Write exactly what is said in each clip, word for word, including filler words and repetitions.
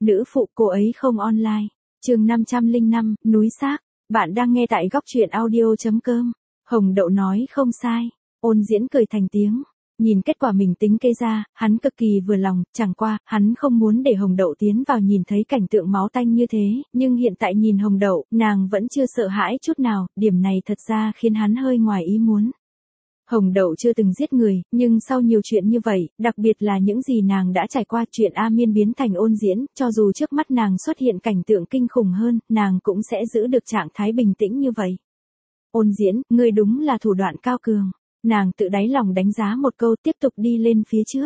Nữ phụ cô ấy không online. Chương năm trăm lẻ năm, núi xác. Bạn đang nghe tại góc truyện audio chấm com. Hồng Đậu nói không sai. Ôn Diễn cười thành tiếng. Nhìn kết quả mình tính kê ra, hắn cực kỳ vừa lòng, chẳng qua, hắn không muốn để Hồng Đậu tiến vào nhìn thấy cảnh tượng máu tanh như thế, nhưng hiện tại nhìn Hồng Đậu, nàng vẫn chưa sợ hãi chút nào, điểm này thật ra khiến hắn hơi ngoài ý muốn. Hồng Đậu chưa từng giết người, nhưng sau nhiều chuyện như vậy, đặc biệt là những gì nàng đã trải qua, chuyện A Miên biến thành Ôn Diễn, cho dù trước mắt nàng xuất hiện cảnh tượng kinh khủng hơn, nàng cũng sẽ giữ được trạng thái bình tĩnh như vậy. Ôn Diễn, ngươi đúng là thủ đoạn cao cường. Nàng tự đáy lòng đánh giá một câu, tiếp tục đi lên phía trước.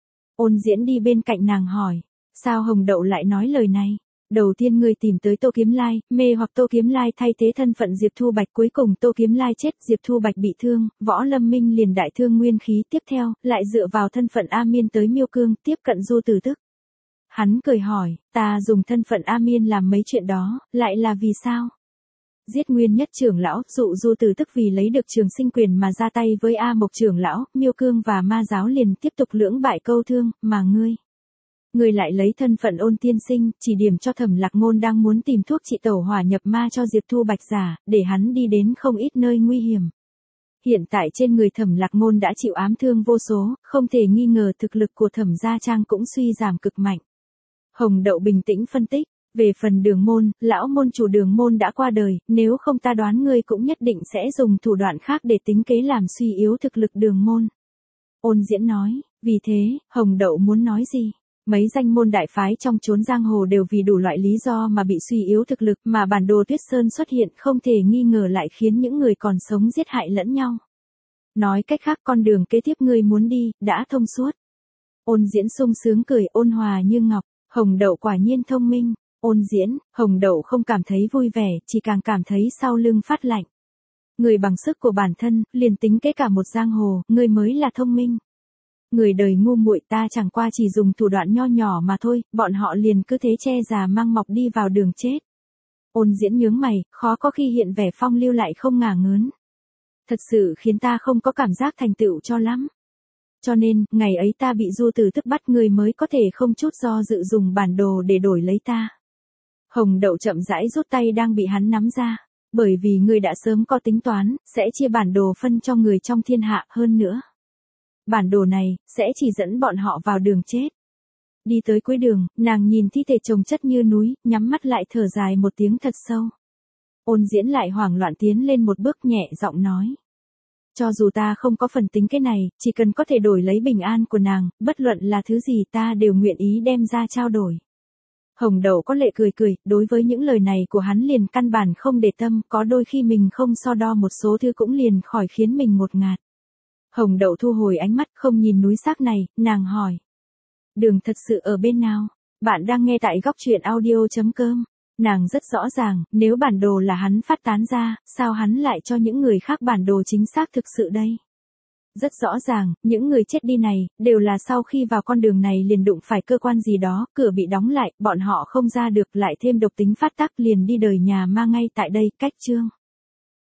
Ôn Diễn đi bên cạnh nàng hỏi, sao Hồng Đậu lại nói lời này? Đầu tiên ngươi tìm tới Tô Kiếm Lai, mê hoặc Tô Kiếm Lai thay thế thân phận Diệp Thu Bạch, cuối cùng Tô Kiếm Lai chết, Diệp Thu Bạch bị thương, Võ Lâm Minh liền đại thương nguyên khí, tiếp theo, lại dựa vào thân phận A Miên tới Miêu Cương, tiếp cận Du Tử Tức. Hắn cười hỏi, ta dùng thân phận A Miên làm mấy chuyện đó, lại là vì sao? Giết Nguyên Nhất trưởng lão, dụ Du Tử Tức vì lấy được trường sinh quyền mà ra tay với A Mộc trưởng lão, Miêu Cương và Ma giáo liền tiếp tục lưỡng bại câu thương, mà ngươi, ngươi lại lấy thân phận Ôn tiên sinh, chỉ điểm cho Thẩm Lạc Ngôn đang muốn tìm thuốc trị tẩu hỏa nhập ma cho Diệp Thu Bạch giả, để hắn đi đến không ít nơi nguy hiểm. Hiện tại trên người Thẩm Lạc Ngôn đã chịu ám thương vô số, không thể nghi ngờ thực lực của Thẩm gia trang cũng suy giảm cực mạnh. Hồng Đậu bình tĩnh phân tích. Về phần Đường môn, lão môn chủ Đường môn đã qua đời, nếu không ta đoán ngươi cũng nhất định sẽ dùng thủ đoạn khác để tính kế làm suy yếu thực lực Đường môn. Ôn Diễn nói, vì thế, Hồng Đậu muốn nói gì? Mấy danh môn đại phái trong chốn giang hồ đều vì đủ loại lý do mà bị suy yếu thực lực, mà bản đồ Tuyết Sơn xuất hiện không thể nghi ngờ lại khiến những người còn sống giết hại lẫn nhau. Nói cách khác, con đường kế tiếp ngươi muốn đi, đã thông suốt. Ôn Diễn sung sướng cười, ôn hòa như ngọc, Hồng Đậu quả nhiên thông minh. Ôn Diễn, Hồng Đậu không cảm thấy vui vẻ, chỉ càng cảm thấy sau lưng phát lạnh. Người bằng sức của bản thân, liền tính kế cả một giang hồ, người mới là thông minh. Người đời ngu muội, ta chẳng qua chỉ dùng thủ đoạn nho nhỏ mà thôi, bọn họ liền cứ thế che già mang mọc đi vào đường chết. Ôn Diễn nhướng mày, khó có khi hiện vẻ phong lưu lại không ngả ngớn. Thật sự khiến ta không có cảm giác thành tựu cho lắm. Cho nên, ngày ấy ta bị Du Tử Tức bắt, người mới có thể không chút do dự dùng bản đồ để đổi lấy ta. Hồng Đậu chậm rãi rút tay đang bị hắn nắm ra, bởi vì ngươi đã sớm có tính toán, sẽ chia bản đồ phân cho người trong thiên hạ, hơn nữa. Bản đồ này, sẽ chỉ dẫn bọn họ vào đường chết. Đi tới cuối đường, nàng nhìn thi thể chồng chất như núi, nhắm mắt lại thở dài một tiếng thật sâu. Ôn Diễn lại hoảng loạn tiến lên một bước, nhẹ giọng nói. Cho dù ta không có phần tính cái này, chỉ cần có thể đổi lấy bình an của nàng, bất luận là thứ gì ta đều nguyện ý đem ra trao đổi. Hồng Đậu có lệ cười cười, đối với những lời này của hắn liền căn bản không để tâm, có đôi khi mình không so đo một số thứ cũng liền khỏi khiến mình ngột ngạt. Hồng Đậu thu hồi ánh mắt, không nhìn núi xác này, nàng hỏi. Đường thật sự ở bên nào? Bạn đang nghe tại góc truyện audio chấm com. Nàng rất rõ ràng, nếu bản đồ là hắn phát tán ra, sao hắn lại cho những người khác bản đồ chính xác thực sự đây? Rất rõ ràng, những người chết đi này, đều là sau khi vào con đường này liền đụng phải cơ quan gì đó, cửa bị đóng lại, bọn họ không ra được, lại thêm độc tính phát tác liền đi đời nhà ma ngay tại đây, cách chương.